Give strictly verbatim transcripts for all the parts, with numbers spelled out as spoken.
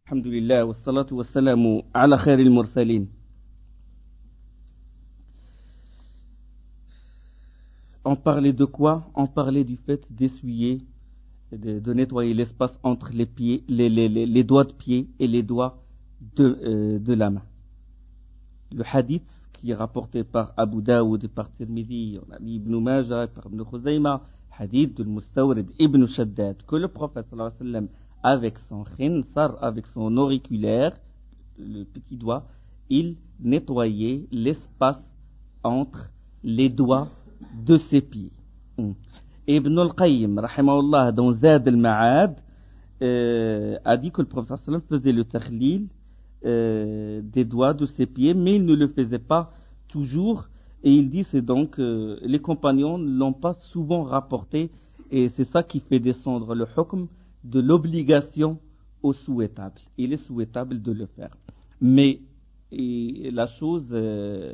Alhamdulillah, wa salatu wa salamu ala khairil mursalin. On parlait de quoi? On parlait du fait d'essuyer, de, de nettoyer l'espace entre les pieds, les, les, les, les doigts de pied et les doigts de, euh, de la main. Le hadith qui est rapporté par Abu Daoud et par Tirmidhi, on a dit Ibn Majah, par Ibn Khuzayma, hadith de Mustawrid Ibn Shaddad, que le prophète sallallahu alayhi wa sallam, avec son khinsar, avec son auriculaire, le petit doigt, il nettoyait l'espace entre les doigts de ses pieds. Mm. Ibn al-Qayyim, rahimahullah, dans Zad al-Ma'ad, euh, a dit que le prophète sallallahu alayhi wa sallam faisait le takhlil euh, des doigts de ses pieds, mais il ne le faisait pas toujours. Et il dit, c'est donc, euh, les compagnons ne l'ont pas souvent rapporté, et c'est ça qui fait descendre le hukm de l'obligation au souhaitable. Il est souhaitable de le faire. Mais et, la chose, euh,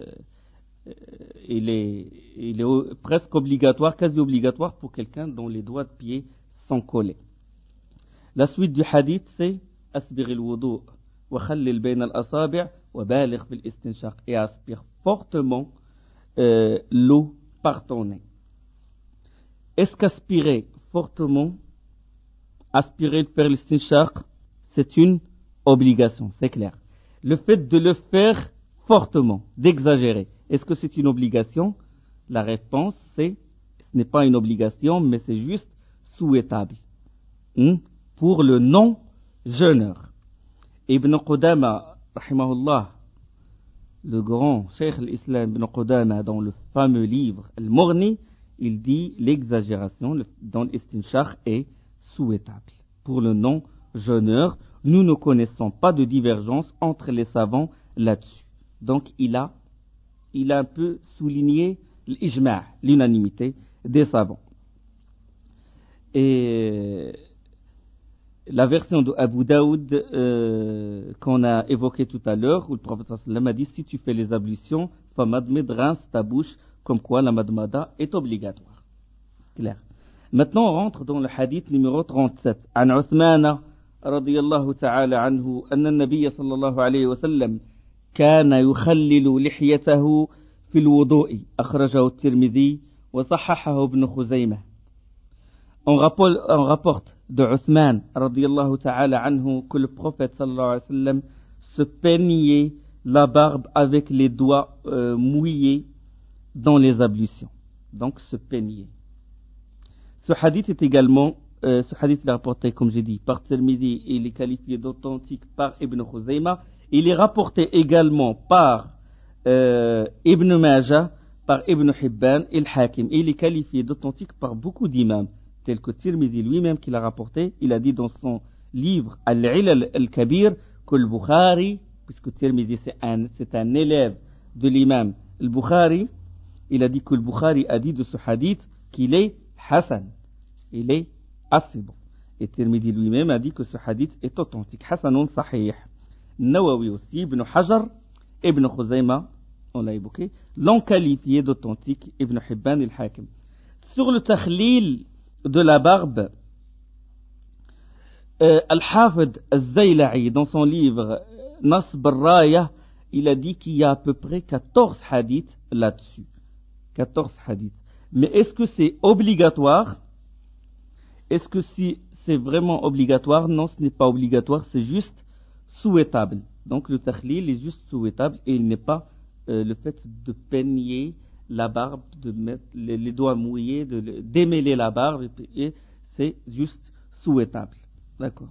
il, est, il est presque obligatoire, quasi obligatoire pour quelqu'un dont les doigts de pied sont collés. La suite du hadith, c'est Asbir al-wudu' wa khallil bayna al-asabi' wa baligh fil istinshaq, et aspire fortement euh, l'eau par ton nez. Est-ce qu'aspirer fortement, aspirer de faire l'istinshaq, c'est une obligation, c'est clair. Le fait de le faire fortement, d'exagérer, est-ce que c'est une obligation? La réponse, c'est, ce n'est pas une obligation, mais c'est juste souhaitable. Hmm? Pour le non-jeûneur. Ibn Qudama, rahimahullah, le grand Cheikh l'Islam Ibn Qudama, dans le fameux livre Al-Mughni, il dit l'exagération dans l'istinshaq est souhaitable. Pour le non-jeûneur, nous ne connaissons pas de divergence entre les savants là-dessus. Donc il a, il a un peu souligné l'ijma', l'unanimité des savants. Et la version de Abu Daoud euh, qu'on a évoquée tout à l'heure, où le prophète sallallahu alayhi wa sallam a dit, si tu fais les ablutions, famadmid, rince ta bouche, comme quoi la madmada est obligatoire. Clair. Maintenant, on rentre dans le hadith numéro trente-sept. An Uthman radiyallahu ta'ala anhu, anna an-nabiy sallallahu alayhi wa sallam kana yukhallilu lihyatahu fi al-wudu'i, akhrajahu at-Tirmidhi wa sahhahahu Ibn Khuzaymah. On rapporte, on rapporte de Uthman radiyallahu ta'ala anhu que le prophète sallallahu alayhi wa sallam se peignait la barbe avec les doigts euh, mouillés dans les ablutions. Donc se peignait. Ce hadith est également, euh, ce hadith est rapporté, comme j'ai dit, par Tirmidhi, et il est qualifié d'authentique par Ibn Khuzayma. Il est rapporté également par euh, Ibn Majah, par Ibn Hibban et Al-Hakim. Il est qualifié d'authentique par beaucoup d'imams, tels que Tirmidhi lui-même qui l'a rapporté. Il a dit dans son livre Al-Ilal Al-Kabir que le Bukhari, puisque Tirmidhi c'est un, c'est un élève de l'imam Al-Bukhari, il a dit que le Bukhari a dit de ce hadith qu'il est Hassan. Il est assez bon. Et Tirmidhi lui-même a dit que ce hadith est authentique. Hassanun sahih. Nawawi aussi, Ibn Hajar, Ibn Khuzayma, on l'a évoqué, l'ont qualifié d'authentique, Ibn Hibban et Al-Hakim. Sur le takhlil de la barbe, euh, Al-Hafid Al-Zayla'i, dans son livre Nasb al-Raya, il a dit qu'il y a à peu près quatorze hadiths là-dessus. quatorze hadiths. Mais est-ce que c'est obligatoire? Est-ce que si c'est vraiment obligatoire? Non, ce n'est pas obligatoire, c'est juste souhaitable. Donc le takhlil est juste souhaitable et il n'est pas euh, le fait de peigner la barbe, de mettre les, les doigts mouillés, de, de démêler la barbe, et, et c'est juste souhaitable. D'accord.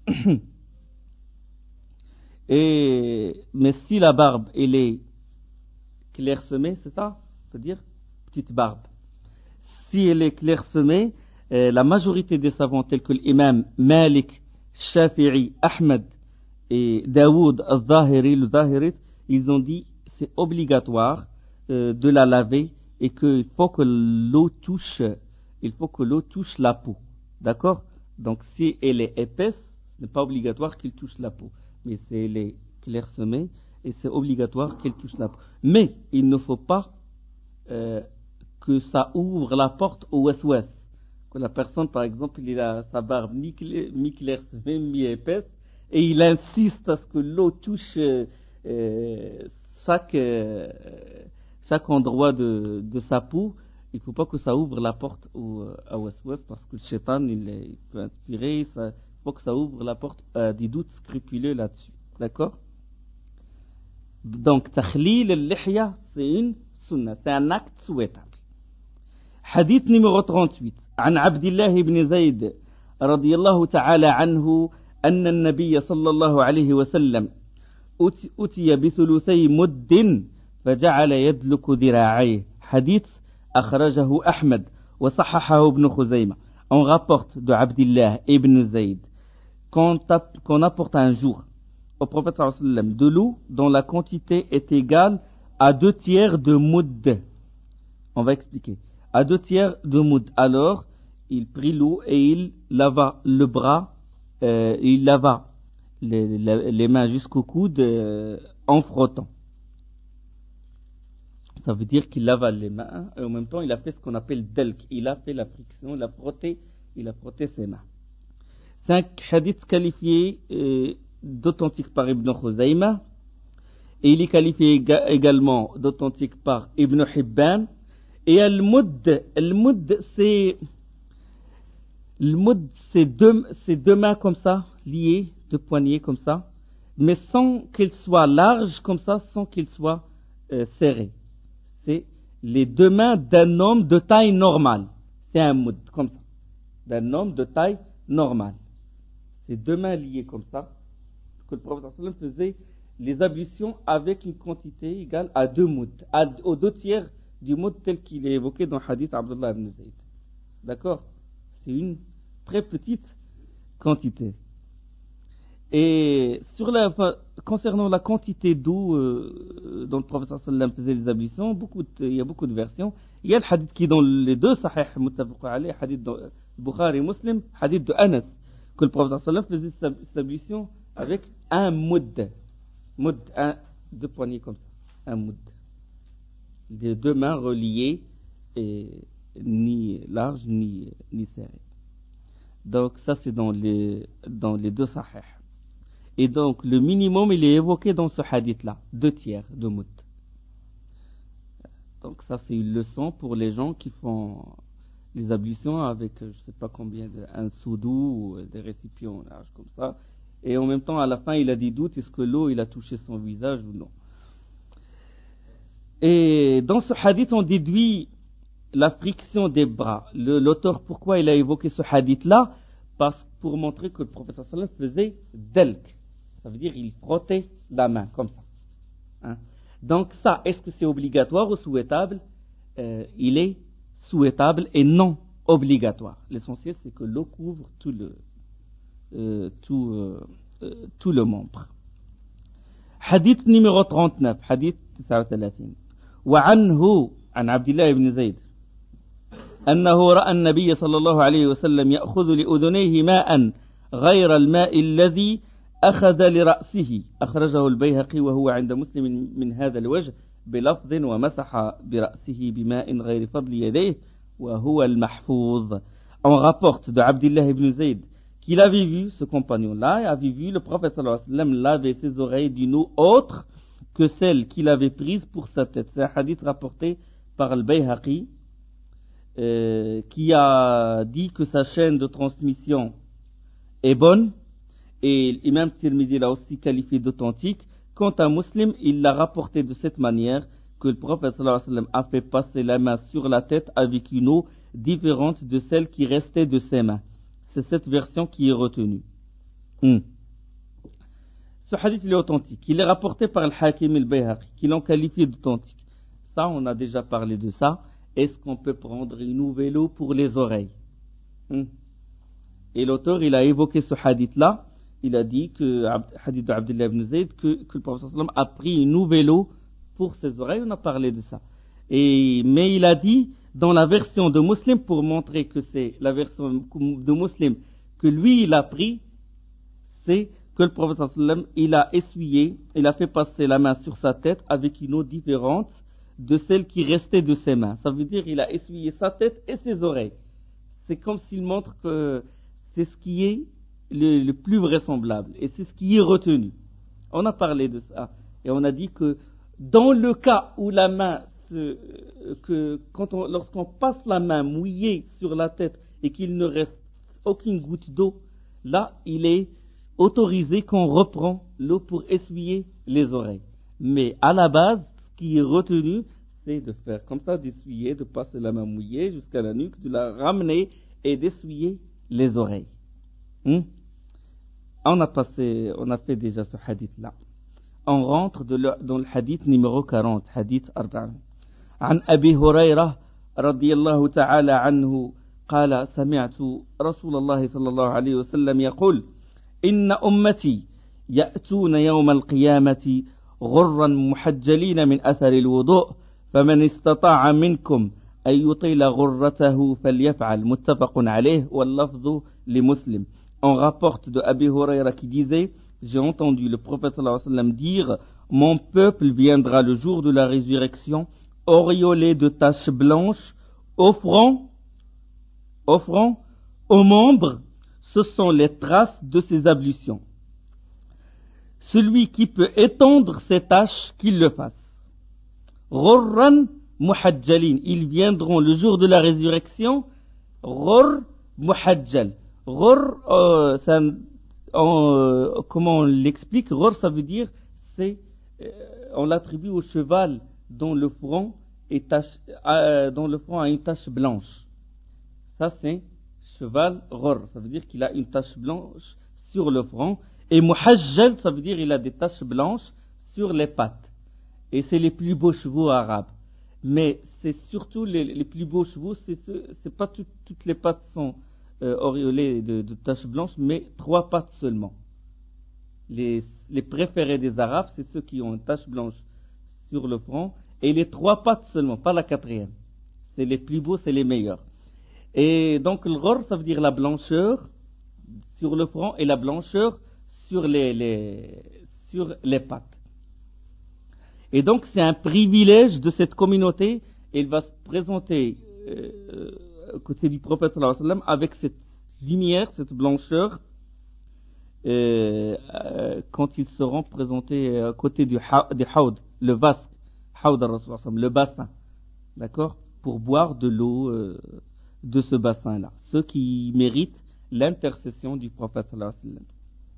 Et, mais si la barbe, elle est clairsemée, c'est ça? C'est-à-dire petite barbe. Si elle est clairsemée, euh, la majorité des savants tels que l'imam Malik, Shafi'i, Ahmed et Daoud al-Zahiri, le Zahirit, ils ont dit c'est obligatoire euh, de la laver et qu'il faut que l'eau touche, il faut que l'eau touche la peau. D'accord? Donc si elle est épaisse, ce n'est pas obligatoire qu'elle touche la peau. Mais si elle est clairsemée, et c'est obligatoire qu'elle touche la peau. Mais il ne faut pas euh, que ça ouvre la porte au waswas. Que la personne, par exemple, il a sa barbe mi clairsemée, mi épaisse, et il insiste à ce que l'eau touche euh, euh, chaque, euh, chaque endroit de, de sa peau, il ne faut pas que ça ouvre la porte au, à Waswas, parce que le shaitan, il, il peut inspirer, ça, il faut que ça ouvre la porte à des doutes scrupuleux là-dessus. D'accord? Donc, takhlil al-lihya, c'est une sunna, c'est un acte souhaitable. Hadith numéro trente-huit. عن عبد الله بن زيد رضي الله تعالى عنه أن النبي صلى الله عليه وسلم أتي بثلثي مد فجعل يدلك ذراعيه. Hadith أخرجه أحمد وصححه ابن خزيمة. On rapporte de Abdillah ibn Zayd qu'on, qu'on apporte un jour au prophète sallallahu alayhi wa sallam de l'eau dont la quantité est égale à deux tiers de moud. On va expliquer. À deux tiers de moud. Alors, il prit l'eau et il lava le bras, euh, il lava les, les, les mains jusqu'au coude euh, en frottant. Ça veut dire qu'il lava les mains et en même temps il a fait ce qu'on appelle delk. Il a fait la friction, il a frotté, il a frotté ses mains. Cinq hadiths qualifiés euh, d'authentiques par Ibn Khuzayma et il est qualifié également d'authentique par Ibn Hibban. Et al-mudd, al-mudd c'est le moud, c'est deux, c'est deux mains comme ça, liées, deux poignées comme ça, mais sans qu'elles soient larges comme ça, sans qu'elles soient euh, serrées. C'est les deux mains d'un homme de taille normale. C'est un moud, comme ça. D'un homme de taille normale. C'est deux mains liées comme ça, que le prophète sallallahu alayhi wa sallam faisait les ablutions avec une quantité égale à deux mouds, à, aux deux tiers du moud tel qu'il est évoqué dans le hadith Abdullah ibn Zayd. D'accord? C'est une très petite quantité. Et sur la, concernant la quantité d'eau euh, dont le prophète sallallahu alayhi wa sallam faisait les ablutions, beaucoup de, il y a beaucoup de versions. Il y a le hadith qui est dans les deux sahih muttafaq alayh, hadith de Bukhari et Muslim, hadith de Anas, que le prophète sallallahu alayhi wa sallam faisait ses ablutions avec un moud. Moud, un, deux poignées comme ça, un moud. Les deux mains reliées et ni larges ni, ni serrées. Donc ça c'est dans les, dans les deux sahih. Et donc le minimum il est évoqué dans ce hadith là, deux tiers de moud. Donc ça c'est une leçon pour les gens qui font les ablutions avec je sais pas combien de, un soudou ou des récipients larges comme ça. Et en même temps à la fin il a des doutes, est-ce que l'eau il a touché son visage ou non. Et dans ce hadith on déduit la friction des bras. Le, l'auteur, pourquoi il a évoqué ce hadith-là? Parce que pour montrer que le prophète sallallahu alayhi wa sallam faisait delk. Ça veut dire il frottait la main, comme ça. Hein? Donc ça, est-ce que c'est obligatoire ou souhaitable? euh, Il est souhaitable et non obligatoire. L'essentiel, c'est que l'eau couvre tout le, euh, tout, euh, euh, tout le membre. Hadith numéro trente-neuf. Hadith تسعة وثلاثين. وعنه عن عبد الله بن زيد أنه رأى النبي صلى الله عليه وسلم يأخذ لأذنيه ماء غير الماء الذي أخذ لرأسه. أخرجه البيهقي وهو عند مسلم من هذا الوجه بلفظ ومسح برأسه بماء غير فضل يديه وهو المحفوظ. On rapporte de Abdillah ibn Zayd qu'il avait vu, ce compagnon-là, avait vu le prophète sallallahu alayhi wa sallam laver ses oreilles d'une eau autre que celle qu'il avait prise pour sa tête. C'est un hadith rapporté par le Bayhaqi euh, qui a dit que sa chaîne de transmission est bonne et l'imam Tirmidhi l'a aussi qualifié d'authentique. Quant à Muslim, il l'a rapporté de cette manière que le prophète sallallahu alayhi wa sallam a fait passer la main sur la tête avec une eau différente de celle qui restait de ses mains. C'est cette version qui est retenue. Hmm. Ce hadith il est authentique. Il est rapporté par le Hakim et le Bayhaqi, qui l'ont qualifié d'authentique. Ça, on a déjà parlé de ça. Est-ce qu'on peut prendre une nouvelle eau pour les oreilles? hmm. Et l'auteur, il a évoqué ce hadith-là. Il a dit que, hadith de Abdullah ibn Zayd, que, que le prophète sallam a pris une nouvelle eau pour ses oreilles. On a parlé de ça. Et, mais il a dit, dans la version de Muslim, pour montrer que c'est la version de Muslim que lui, il a pris, c'est que le prophète sallam, il a essuyé, il a fait passer la main sur sa tête avec une eau différente de celle qui restait de ses mains. Ça veut dire qu'il a essuyé sa tête et ses oreilles. C'est comme s'il montre que c'est ce qui est le, le plus vraisemblable. Et c'est ce qui est retenu. On a parlé de ça. Et on a dit que dans le cas où la main, se, que quand on, lorsqu'on passe la main mouillée sur la tête et qu'il ne reste aucune goutte d'eau, là, il est autorisé qu'on reprend l'eau pour essuyer les oreilles. Mais à la base, ce qui est retenu, c'est de faire comme ça, d'essuyer, de passer la main mouillée jusqu'à la nuque, de la ramener et d'essuyer les oreilles. Hmm? On a passé, on a fait déjà ce hadith-là. On rentre de le, dans le hadith numéro quarante, hadith arba'in. عن أبي هريرة رضي الله تعالى عنه قال سمعت رسول الله صلى الله عليه وسلم يقول إن أمتي يأتون يوم القيامة غرا محجلين من أثر الوضوء فمن استطاع منكم أن يطيل غرته فليفعل متفق عليه واللفظ لمسلم. On rapporte de Abi Huraira qui disait, j'ai entendu le prophète sallallahu alayhi wa sallam dire, mon peuple viendra le jour de la résurrection auréolé de taches blanches, offrant, offrant aux membres, ce sont les traces de ses ablutions. Celui qui peut étendre ces taches, qu'il le fasse. Ghurran muhajjalin, ils viendront le jour de la résurrection, ghur muhajjal. Ghur, euh, ça, euh, comment on l'explique? Ghur, ça veut dire, c'est, euh, on l'attribue au cheval dont le front est tache, euh, dont le front a une tache blanche. Ça, c'est cheval ghur, ça veut dire qu'il a une tache blanche sur le front. Et muhajjal, ça veut dire qu'il a des taches blanches sur les pattes. Et c'est les plus beaux chevaux arabes. Mais c'est surtout les, les plus beaux chevaux, c'est, ce, c'est pas tout, toutes les pattes sont euh, auréolées de, de taches blanches, mais trois pattes seulement. Les, les préférés des arabes, c'est ceux qui ont une tache blanche sur le front, et les trois pattes seulement, pas la quatrième. C'est les plus beaux, c'est les meilleurs. Et donc le ghur, ça veut dire la blancheur sur le front et la blancheur sur les, les, sur les pattes. Et donc c'est un privilège de cette communauté, et il va se présenter euh, à côté du prophète sallallahu alayhi wa sallam avec cette lumière, cette blancheur, euh, euh, quand ils seront présentés à côté du haoud, le vasque, haoud al-Rasul, le bassin, d'accord, pour boire de l'eau euh, de ce bassin-là, ceux qui méritent l'intercession du prophète sallallahu alayhi wa sallam.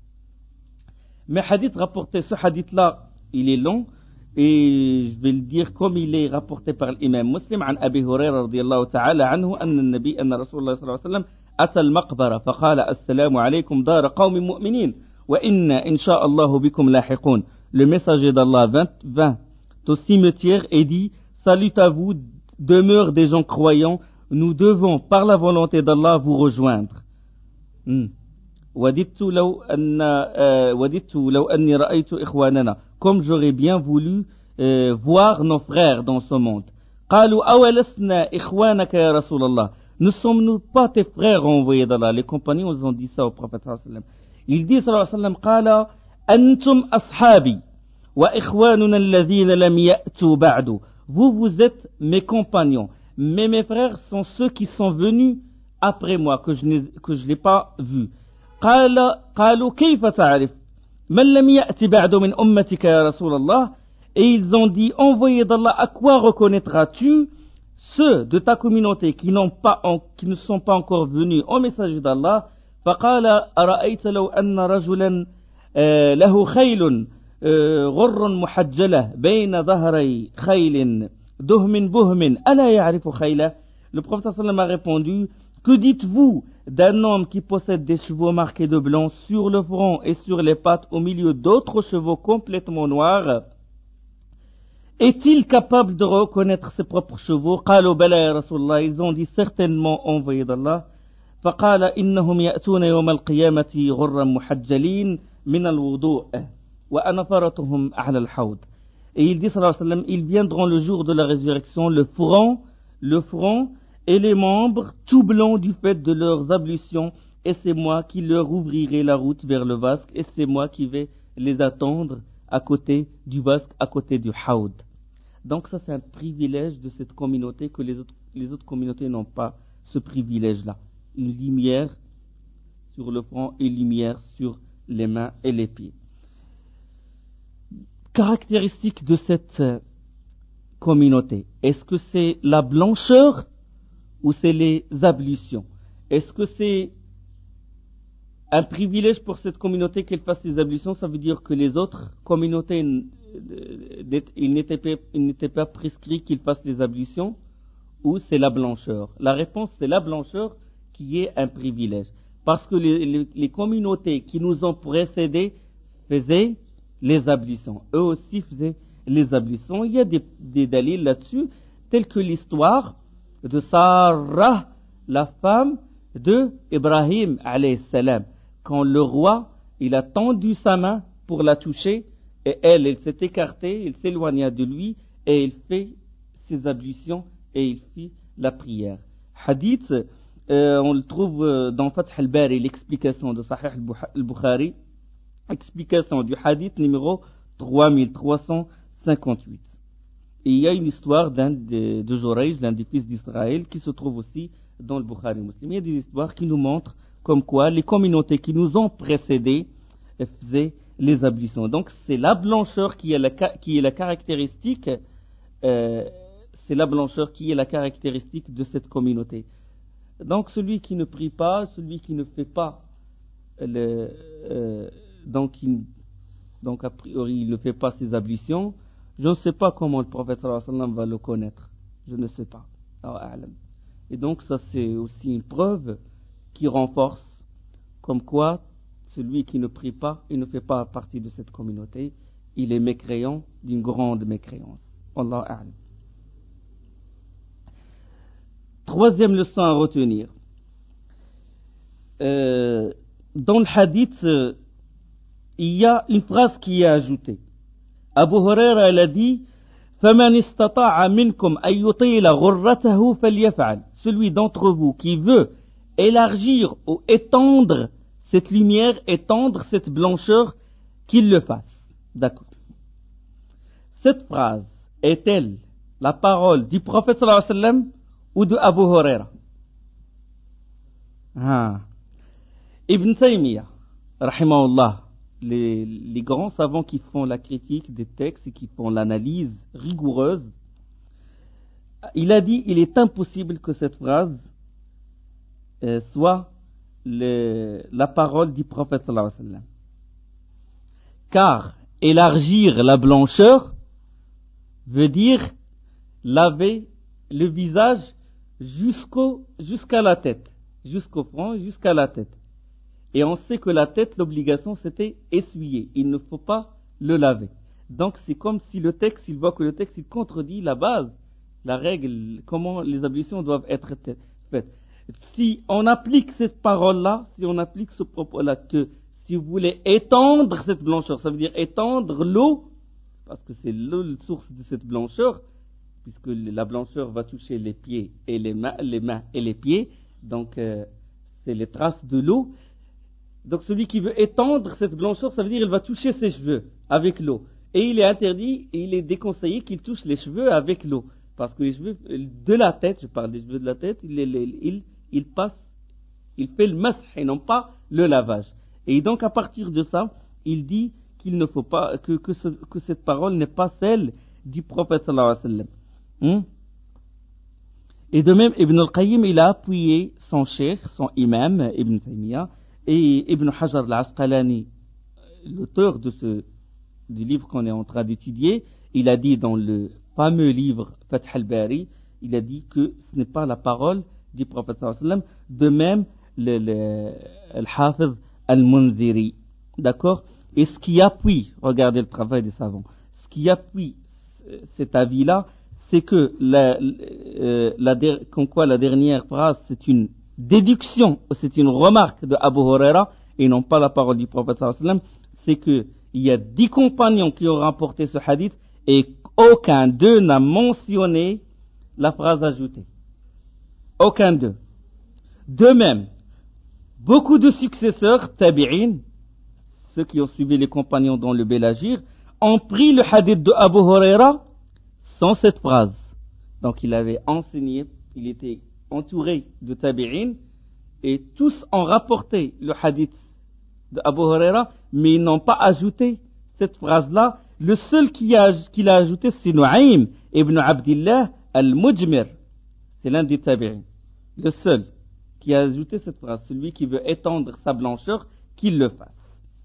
Mais hadith rapporté, ce hadith-là, il est long, et je vais le dire comme il est rapporté par l'imam Muslim عن أبي هريرة رضي الله تعالى عنه أن النبي أن رسول الله صلى الله عليه وسلم أتى المقبرة فقال السلام عليكم دار قوم مؤمنين وإنا إن شاء الله بكم لاحقون. Le messager d'Allah vint, vint au cimetière et dit, salut à vous, demeure des gens croyants, nous devons par la volonté d'Allah vous rejoindre. Hmm. وددت لو أن وددت لو أني رأيت إخواننا, comme j'aurais bien voulu euh, voir nos frères dans ce monde. قالوا أولسنا إخوانك يا رسول الله, ne sommes-nous pas tes frères envoyés d'Allah? Les compagnons ils ont dit ça au prophète sallallahu alayhi wa sallam. Il dit sallallahu alayhi wa sallam, قال أنتم أصحابي وإخواننا الذين لم يأتوا بعد. Vous vous êtes mes compagnons, mais mes frères sont ceux qui sont venus après moi, que je n'ai, que je n'ai pas vus. قال قالوا كيف تعرف من لم يأتي بعد من أمتك يا رسول الله. Et ils ont dit, envoyé d'Allah, à quoi reconnaîtras-tu ceux de ta communauté qui, n'ont pas, qui ne sont pas encore venus au message d'Allah? فقال أرأيت لو أن رجلا له خيل غر محجلة بين ظهري خيل دهم بهم ألا يعرف خيله. Le prophète sallam a répondu, que dites-vous d'un homme qui possède des chevaux marqués de blanc sur le front et sur les pattes au milieu d'autres chevaux complètement noirs? Est-il capable de reconnaître ses propres chevaux? قالوا بلى يا رسول الله. Ils ont dit certainement, envoyé d'Allah. فقال إنهم يأتون يوم القيامة غرا محجلين من الوضوء وأنفرتهم على الحوض. Et il dit sallallahu alayhi wa sallam, ils viendront le jour de la résurrection le front, le front et les membres tout blancs du fait de leurs ablutions, et c'est moi qui leur ouvrirai la route vers le vasque, et c'est moi qui vais les attendre à côté du vasque, à côté du haoud. Donc ça c'est un privilège de cette communauté que les autres, les autres communautés n'ont pas ce privilège-là. Une lumière sur le front et lumière sur les mains et les pieds. Caractéristique de cette communauté, est-ce que c'est la blancheur ou c'est les ablutions? Est-ce que c'est un privilège pour cette communauté qu'elle fasse les ablutions? Ça veut dire que les autres communautés, il n'était pas, il n'était pas prescrit qu'ils fassent les ablutions, ou c'est la blancheur? La réponse, c'est la blancheur qui est un privilège. Parce que les, les, les communautés qui nous ont précédés faisaient les ablutions. Eux aussi faisaient les ablutions. Il y a des, des dalils là-dessus, tels que l'histoire de Sarah, la femme de Ibrahim alayhi salam. Quand le roi, il a tendu sa main pour la toucher, et elle, elle s'est écartée, elle s'éloigna de lui, et il fait ses ablutions, et il fit la prière. Hadith, euh, on le trouve dans Fath al-Bari, l'explication de Sahih al-Bukhari, explication du hadith numéro trois mille trois cent cinquante-huit. Et il y a une histoire d'un de, de Jurayj, l'un des fils d'Israël, qui se trouve aussi dans le Bukhari Muslim. Il y a des histoires qui nous montrent comme quoi les communautés qui nous ont précédés faisaient les ablutions. Donc c'est la blancheur qui est la, qui est la caractéristique, euh, c'est la blancheur qui est la caractéristique de cette communauté. Donc celui qui ne prie pas, celui qui ne fait pas le, euh, donc, il, donc a priori il ne fait pas ses ablutions. Je ne sais pas comment le prophète sallallahu alayhi wa sallam va le connaître. Je ne sais pas. Et donc ça c'est aussi une preuve qui renforce comme quoi celui qui ne prie pas, il ne fait pas partie de cette communauté, il est mécréant d'une grande mécréance. Wallahu a'lam. Troisième leçon à retenir. Euh, dans le hadith, euh, il y a une phrase qui est ajoutée. Abu Huraira a dit فَمَنِ اسْتَطَاعَ مِنْكُمْ أَن يُطِيلَ غُرَّتَهُ فَلْيَفْعَلْ. Celui d'entre vous qui veut élargir ou étendre cette lumière, étendre cette blancheur, qu'il le fasse. D'accord. Cette phrase est-elle la parole du prophète sallallahu alayhi wa sallam ou de Abu Huraira? Ah. Ibn Taymiyyah, rahimahullah, les, les grands savants qui font la critique des textes et qui font l'analyse rigoureuse, il a dit il est impossible que cette phrase euh, soit le, la parole du prophète sallallahu alayhi wa sallam. Car élargir la blancheur veut dire laver le visage jusqu'au, jusqu'à la tête, jusqu'au front, jusqu'à la tête. Et on sait que la tête, l'obligation, c'était essuyer. Il ne faut pas le laver. Donc c'est comme si le texte, il voit que le texte, il contredit la base, la règle, comment les ablutions doivent être faites. Si on applique cette parole-là, si on applique ce propos-là, que si vous voulez étendre cette blancheur, ça veut dire étendre l'eau, parce que c'est l'eau la source de cette blancheur, puisque la blancheur va toucher les pieds et les mains, les mains et les pieds, donc euh, c'est les traces de l'eau. Donc celui qui veut étendre cette blancheur, ça veut dire qu'il va toucher ses cheveux avec l'eau. Et il est interdit, et il est déconseillé qu'il touche les cheveux avec l'eau. Parce que les cheveux de la tête, je parle des cheveux de la tête, il, il, il, il passe, il fait le mash et non pas le lavage. Et donc à partir de ça, il dit qu'il ne faut pas, que, que, ce, que cette parole n'est pas celle du prophète sallallahu alayhi wa sallam. Hum? Et de même, Ibn al-Qayyim, il a appuyé son cheikh, son imam, Ibn Taymiyyah, et Ibn Hajar al-Asqalani, l'auteur de ce, du livre qu'on est en train d'étudier, il a dit dans le fameux livre Fath al-Bari, il a dit que ce n'est pas la parole du prophète sallallahu alayhi wa sallam. De même, le, le, le Hafiz al-Munziri. D'accord? Et ce qui appuie, regardez le travail des savants, ce qui appuie cet avis-là, c'est que la, euh, la, comme quoi la dernière phrase, c'est une déduction, c'est une remarque de Abu Huraira, et non pas la parole du prophète sallallahu alayhi wa sallam, c'est qu'il y a dix compagnons qui ont rapporté ce hadith, et aucun d'eux n'a mentionné la phrase ajoutée. Aucun d'eux. De même, beaucoup de successeurs, tabi'in, ceux qui ont suivi les compagnons dans le bel agir, ont pris le hadith de Abu Huraira sans cette phrase. Donc il avait enseigné, il était entouré de tabi'in, Et tous ont rapporté le hadith de Abu Huraira, mais ils n'ont pas ajouté cette phrase-là. Le seul qui, a, qui l'a ajouté, c'est Nu'aym ibn Abdillah al-Mujmir. C'est l'un des tabi'in. Le seul qui a ajouté cette phrase. Celui qui veut étendre sa blancheur, qu'il le fasse.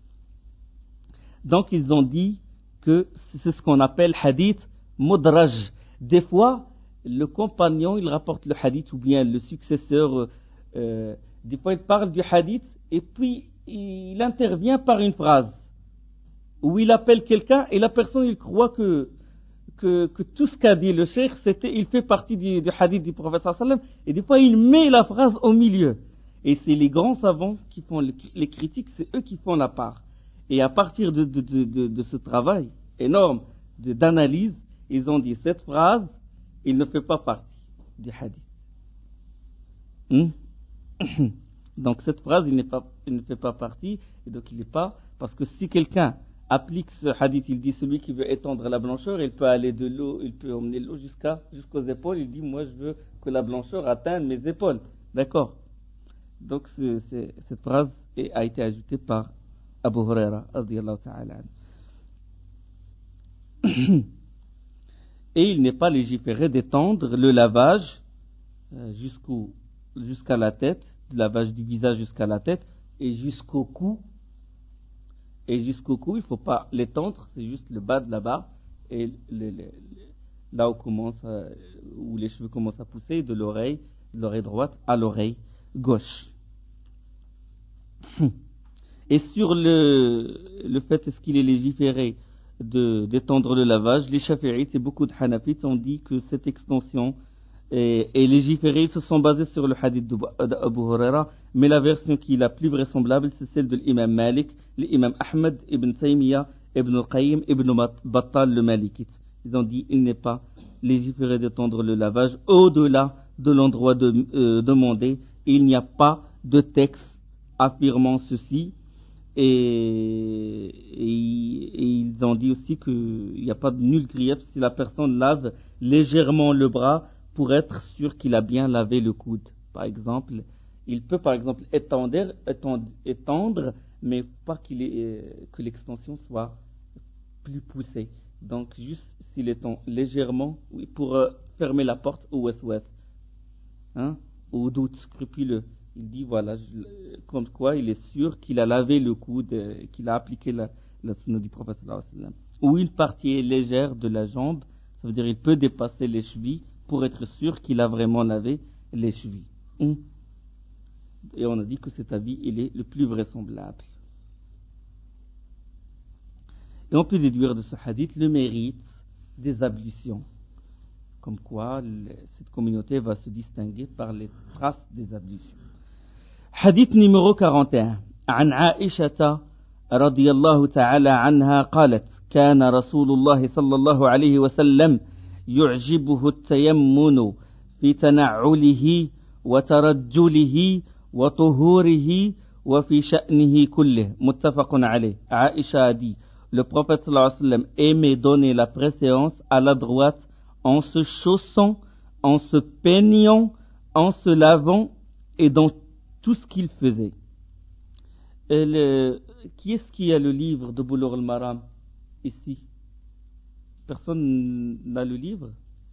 Donc ils ont dit que c'est ce qu'on appelle hadith mudraj. Des fois, le compagnon, il rapporte le hadith, ou bien le successeur, euh, des fois il parle du hadith, et puis il intervient par une phrase, où il appelle quelqu'un, et la personne, il croit que, que, que tout ce qu'a dit le cheikh, c'était, il fait partie du, du hadith du prophète sallallahu alayhi wa sallam, et des fois il met la phrase au milieu. Et c'est les grands savants qui font les, les critiques, c'est eux qui font la part. Et à partir de, de, de, de, de ce travail énorme de, d'analyse, ils ont dit cette phrase, il ne fait pas partie du hadith. Hmm? Donc cette phrase, il, n'est pas, il ne fait pas partie, et donc il n'est pas, parce que si quelqu'un applique ce hadith, il dit celui qui veut étendre la blancheur, il peut aller de l'eau, il peut emmener l'eau jusqu'à, jusqu'aux épaules, il dit moi je veux que la blancheur atteigne mes épaules. D'accord? Donc c'est, c'est, cette phrase est, a été ajoutée par Abu Huraira radiyallahu ta'ala anhu. Et il n'est pas légiféré d'étendre le lavage euh, jusqu'au, jusqu'à la tête, le lavage du visage jusqu'à la tête et jusqu'au cou. Et jusqu'au cou, il ne faut pas l'étendre, c'est juste le bas de la barbe et le, le, le, là où, commence à, où les cheveux commencent à pousser, de l'oreille, de l'oreille droite à l'oreille gauche. Et sur le, le fait est-ce qu'il est légiféré de, d'étendre le lavage, les Shafi'ites et beaucoup de Hanafites ont dit que cette extension est, est légiférée. Ils se sont basés sur le hadith d'Abu Huraira, mais la version qui est la plus vraisemblable, c'est celle de l'imam Malik, l'imam Ahmed ibn Taymiyyah, ibn al-Qayyim, ibn Battal le Malikite. Ils ont dit il n'est pas légiféré d'étendre le lavage au-delà de l'endroit de, euh, demandé. Il n'y a pas de texte affirmant ceci. Et, et, et ils ont dit aussi qu'il n'y a pas de nul grief si la personne lave légèrement le bras pour être sûr qu'il a bien lavé le coude. Par exemple, il peut par exemple étendre, étendre, étendre mais pas qu'il ait, que l'extension soit plus poussée. Donc juste s'il étend légèrement pour euh, fermer la porte au ouest-ouest, hein, au doute scrupuleux. Il dit voilà, je, comme quoi il est sûr qu'il a lavé le coude, euh, qu'il a appliqué la, la sunna du prophète sallallahu alayhi wa sallam. Ou une partie légère de la jambe, ça veut dire il peut dépasser les chevilles pour être sûr qu'il a vraiment lavé les chevilles. Hum. Et on a dit que cet avis il est le plus vraisemblable. Et on peut déduire de ce hadith le mérite des ablutions. Comme quoi le, cette communauté va se distinguer par les traces des ablutions. حديث نمرو أربعة وأربعين عن عائشة رضي الله تعالى عنها قالت كان رسول الله صلى الله عليه وسلم يعجبه التيمن في تنعله وترجله وطهوره وفي شأنه كله متفق عليه. Aïcha a dit le prophète sallallahu alayhi wa sallam aimait donner la préséance à la droite en se chaussant, en se peignant, en se lavant et dans tout ce qu'il faisait. Et le, qui est-ce qui a le livre de Boulough al-Maram ici? Personne n'a le livre?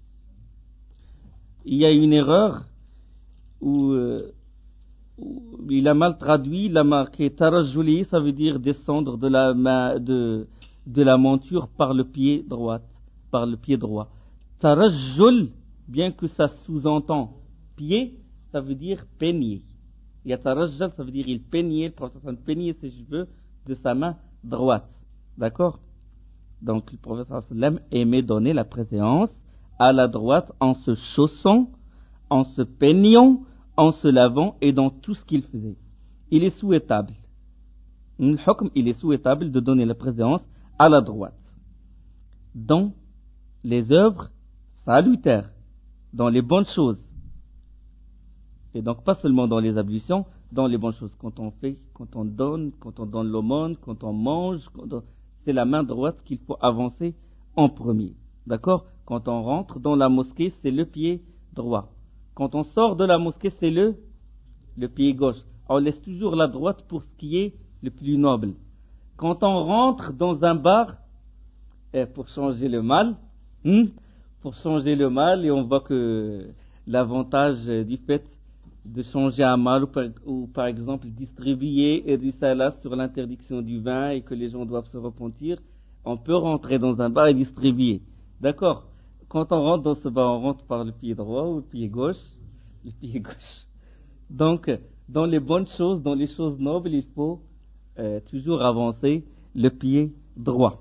Il y a une erreur où, euh, où il a mal traduit, il a marqué tarajjuli, ça veut dire descendre de la, main, de, de la monture par le pied droit, par le pied droit. Tarajjul, bien que ça sous-entend pied, ça veut dire peigner. Yatarajjal, ça veut dire il peignait, le prophète peignait ses cheveux de sa main droite. D'accord? Donc le prophète aimait donner la préséance à la droite en se chaussant, en se peignant, en se lavant et dans tout ce qu'il faisait. Il est souhaitable, le hukm, il est souhaitable de donner la préséance à la droite dans les œuvres salutaires, dans les bonnes choses. Et donc pas seulement dans les ablutions, dans les bonnes choses. Quand on fait, quand on donne, quand on donne l'aumône, quand on mange, quand on... c'est la main droite qu'il faut avancer en premier. D'accord? Quand on rentre dans la mosquée, c'est le pied droit. Quand on sort de la mosquée, c'est le le pied gauche. On laisse toujours la droite pour ce qui est le plus noble. Quand on rentre dans un bar, eh, pour changer le mal, hmm, pour changer le mal, et on voit que l'avantage du fait de changer un mal, ou par, ou par exemple distribuer et du salat sur l'interdiction du vin et que les gens doivent se repentir, on peut rentrer dans un bar et distribuer. D'accord? Quand on rentre dans ce bar, on rentre par le pied droit ou le pied gauche? Le pied gauche. Donc, dans les bonnes choses, dans les choses nobles, il faut euh, toujours avancer le pied droit.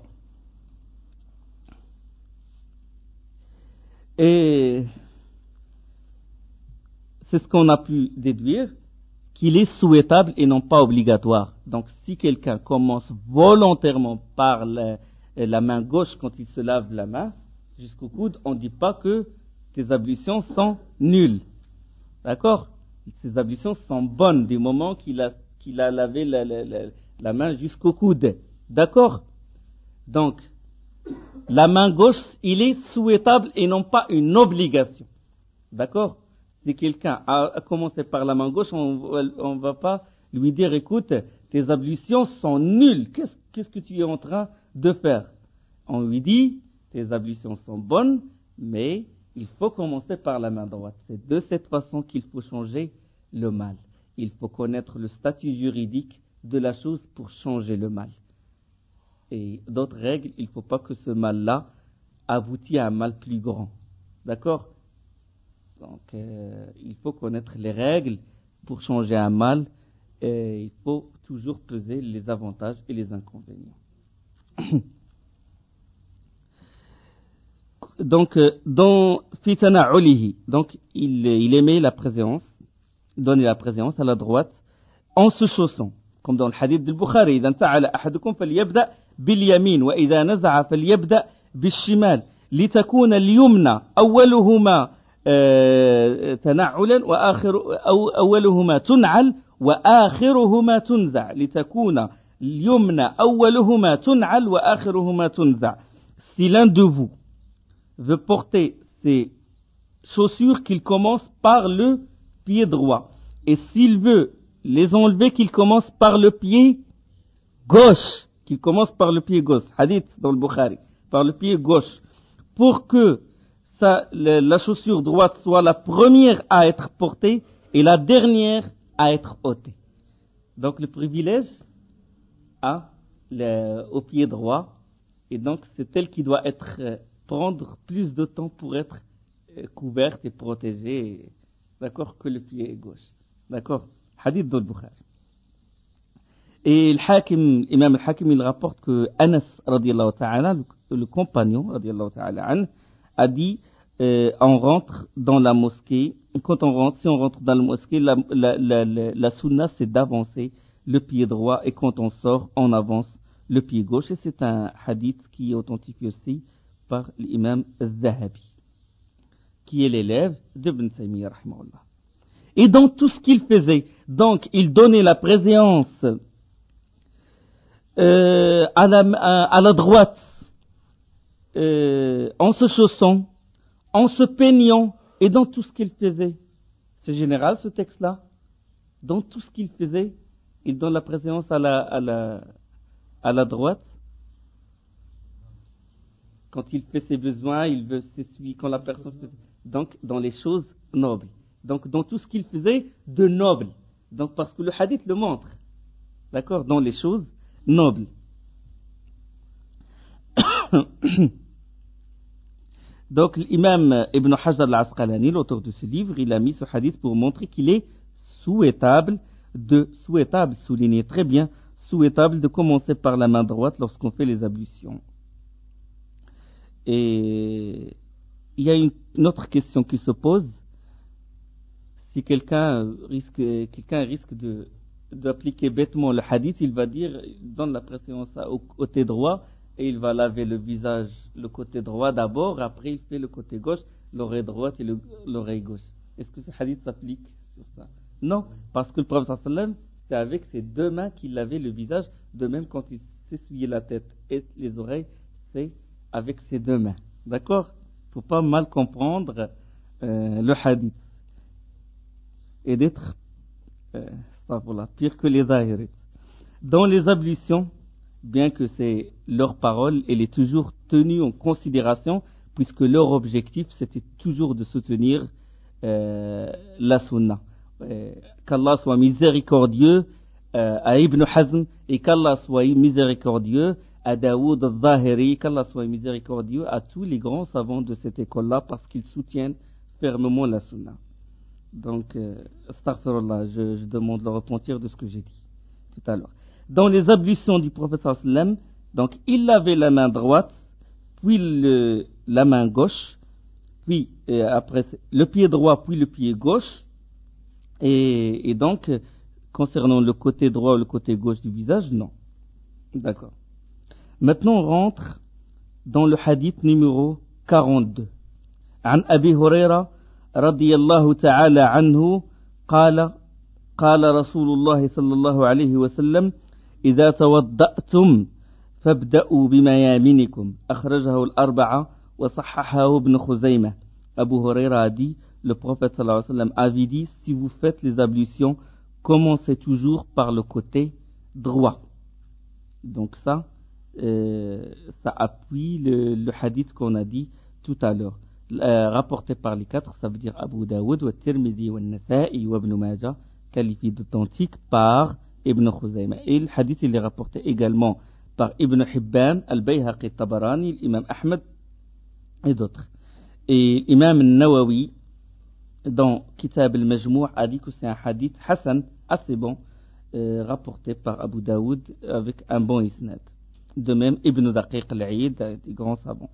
Et c'est ce qu'on a pu déduire, qu'il est souhaitable et non pas obligatoire. Donc, si quelqu'un commence volontairement par la, la main gauche quand il se lave la main jusqu'au coude, on ne dit pas que tes ablutions sont nulles. D'accord? Ces ablutions sont bonnes du moment qu'il a, qu'il a lavé la, la, la, la main jusqu'au coude. D'accord? Donc, la main gauche, il est souhaitable et non pas une obligation. D'accord? Si quelqu'un a commencé par la main gauche, on ne va pas lui dire, écoute, tes ablutions sont nulles. Qu'est-ce, qu'est-ce que tu es en train de faire? On lui dit, tes ablutions sont bonnes, mais il faut commencer par la main droite. C'est de cette façon qu'il faut changer le mal. Il faut connaître le statut juridique de la chose pour changer le mal. Et d'autres règles, il ne faut pas que ce mal-là aboutisse à un mal plus grand. D'accord? Donc, euh, il faut connaître les règles pour changer un mal. Et il faut toujours peser les avantages et les inconvénients. Donc, euh, dans Fitana Ulihi, donc il, il aimait la préséance, donner la préséance à la droite en se chaussant, comme dans le hadith du Bukhari. إذا انتعل أحدكم فليبدأ باليمين وإذا نزع فليبدأ بالشمال لتكون اليمنى أولهما تنعلا وآخر أو أولهما تنعل وآخرهما تنزع لتكون اليمنى أولهما تنعل وآخرهما تنزع. Si l'un de vous veut porter ses chaussures, qu'il commence par le pied droit, et s'il veut les enlever, qu'il commence par le pied gauche, qu'il commence par le pied gauche, hadith dans le Bukhari, par le pied gauche, pour que ça, la chaussure droite soit la première à être portée et la dernière à être ôtée. Donc le privilège a le, au pied droit, et donc c'est elle qui doit être prendre plus de temps pour être couverte et protégée, d'accord, que le pied gauche. D'accord? Hadith dans le Bukhari. Et le Hakim, Imam al-Hakim, il rapporte que Anas, radiyallahu ta'ala, le, le compagnon, radiyallahu ta'ala, an, a dit, euh, on rentre dans la mosquée, quand on rentre, si on rentre dans la mosquée, la, la, la, la, la sunna, c'est d'avancer le pied droit, et quand on sort, on avance le pied gauche, et c'est un hadith qui est authentifié aussi par l'imam al-Zahabi, qui est l'élève d'Ibn Taymiyyah, rahimahullah. Et dans tout ce qu'il faisait, donc, il donnait la préséance euh, à, la, à, à la droite, euh, en se chaussant, en se peignant, et dans tout ce qu'il faisait. C'est général ce texte-là. Dans tout ce qu'il faisait, il donne la préséance à la, à la, à la droite. Quand il fait ses besoins, il veut s'essuyer quand la personne fait. Donc, dans les choses nobles. Donc, dans tout ce qu'il faisait de noble. Donc, parce que le hadith le montre. D'accord? Dans les choses nobles. Donc, l'imam Ibn Hajar al-Asqalani, l'auteur de ce livre, il a mis ce hadith pour montrer qu'il est souhaitable de, souhaitable, souligner très bien, souhaitable de commencer par la main droite lorsqu'on fait les ablutions. Et il y a une, une autre question qui se pose. Si quelqu'un risque, quelqu'un risque de, d'appliquer bêtement le hadith, il va dire, il donne la préséance au côté droit, et il va laver le visage, le côté droit d'abord, après il fait le côté gauche, l'oreille droite et le, l'oreille gauche. Est-ce que ce hadith s'applique sur ça? Non, parce que le prophète sallam, c'est avec ses deux mains qu'il lavait le visage, de même quand il s'essuyait la tête et les oreilles, c'est avec ses deux mains. D'accord? Il ne faut pas mal comprendre euh, le hadith. Et d'être euh, voilà, pire que les zahirites. Dans les ablutions, bien que c'est leur parole, elle est toujours tenue en considération, puisque leur objectif, c'était toujours de soutenir euh, la sunna. Euh, qu'Allah soit miséricordieux euh, à Ibn Hazm, et qu'Allah soit miséricordieux à Daoud al-Zahiri, qu'Allah soit miséricordieux à tous les grands savants de cette école-là, parce qu'ils soutiennent fermement la sunna. Donc, euh, astaghfirullah, je, je demande le repentir de ce que j'ai dit tout à l'heure. Dans les ablutions du prophète sallam, donc il lavait la main droite, puis le, la main gauche, puis euh, après le pied droit, puis le pied gauche, et, et donc concernant le côté droit ou le côté gauche du visage, non. D'accord. Maintenant on rentre dans le hadith numéro quarante-deux. عن أبي هريرة رضي الله تعالى عنه قال قال رسول الله صلى الله عليه وسلم إذا توضأتم فابدأوا بميامنكم أخرجه الأربعة وصححه ابن خزيمة. Abu Huraira a dit, le prophète sallallahu alayhi wa sallam avait dit, si vous faites les ablutions, commencez toujours par le côté droit. Donc ça, euh, ça appuie le, le hadith qu'on a dit tout à l'heure. Euh, rapporté par les quatre, ça veut dire Abu Daoud, wa Tirmidhi, wa Nasa'i, wa Ibn Majah, qualifié d'authentique par Ibn Khuzayma. Et le hadith, il est rapporté également par Ibn Hibban, Al-Bayhaqi, Tabarani, l'imam Ahmed et d'autres. Et l'imam Nawawi, dans Kitab al-Majmou' a dit que c'est un hadith Hassan, assez bon, euh, rapporté par Abu Daoud avec un bon isnad. De même, Ibn Daqiq al-Aïd, des grands savants.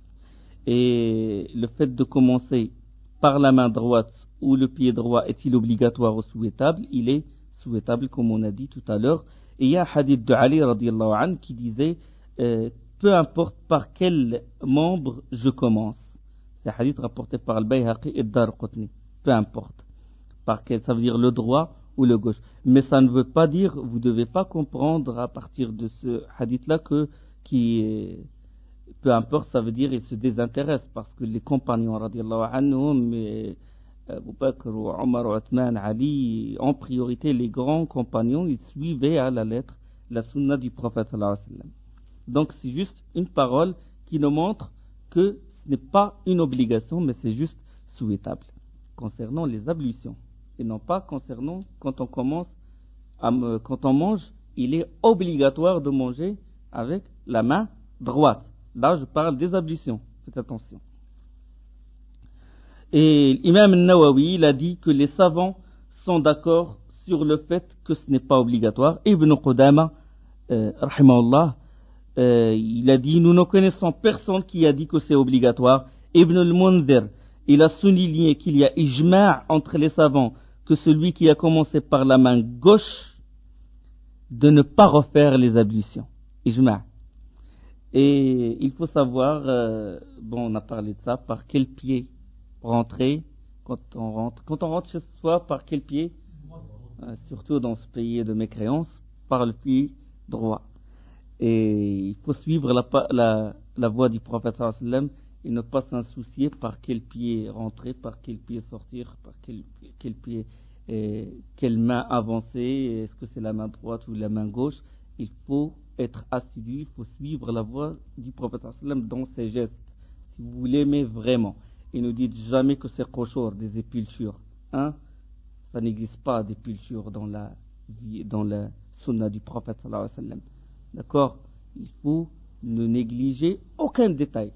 Et le fait de commencer par la main droite ou le pied droit est-il obligatoire ou souhaitable? Il est souhaitable, comme on a dit tout à l'heure. Et il y a un hadith de Ali radiallahu anhu qui disait euh, peu importe par quel membre je commence. C'est un hadith rapporté par Al-Bayhaqi et Dar-Qutni. Peu importe par quel, ça veut dire le droit ou le gauche. Mais ça ne veut pas dire, vous ne devez pas comprendre à partir de ce hadith-là que qui est peu importe, ça veut dire il se désintéresse, parce que les compagnons radiallahu anhum, Abu Bakr, Omar, Othman, Ali, en priorité les grands compagnons, ils suivaient à la lettre la sunna du prophète sallallahu alayhi wa sallam. Donc c'est juste une parole qui nous montre que ce n'est pas une obligation, mais c'est juste souhaitable concernant les ablutions, et non pas concernant quand on commence à me, quand on mange, il est obligatoire de manger avec la main droite. Là, je parle des ablutions. Faites attention. Et l'imam Nawawi, il a dit que les savants sont d'accord sur le fait que ce n'est pas obligatoire. Ibn Qudama, euh, rahimahullah, euh, il a dit, nous ne connaissons personne qui a dit que c'est obligatoire. Ibn al-Mundhir, il a souligné qu'il y a ijma' entre les savants que celui qui a commencé par la main gauche de ne pas refaire les ablutions. Ijma'. Et il faut savoir, euh, bon, on a parlé de ça, par quel pied rentrer quand on rentre. Quand on rentre chez soi, par quel pied euh, surtout dans ce pays de mécréance, par le pied droit. Et il faut suivre la, la, la voie du prophète sallallahu alayhi wa sallam et ne pas s'en soucier par quel pied rentrer, par quel pied sortir, par quel, quel pied, euh, quelle main avancer, est-ce que c'est la main droite ou la main gauche. Il faut être assidu, il faut suivre la voie du prophète sallam dans ses gestes, si vous l'aimez vraiment. Et ne dites jamais que c'est koshor, des épultures. Hein? Ça n'existe pas d'épulture dans la vie, dans la sunna du prophète sallallahu alayhi wa sallam. D'accord? Il faut ne négliger aucun détail,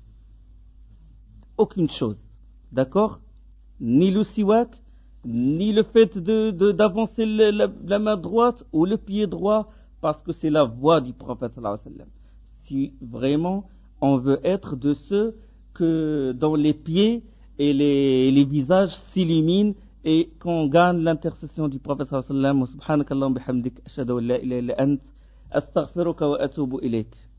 aucune chose. D'accord? Ni le siwak, ni le fait de, de, d'avancer la, la, la main droite ou le pied droit, parce que c'est la voie du prophète sallallahu alayhi wa sallam. Si vraiment on veut être de ceux que dont les pieds et les, les visages s'illuminent et qu'on gagne l'intercession du prophète sallallahu alayhi wa sallam. Subhanakallahumma bihamdik ashhadu an la ilaha illa ant astaghfiruka wa atubu ilayk.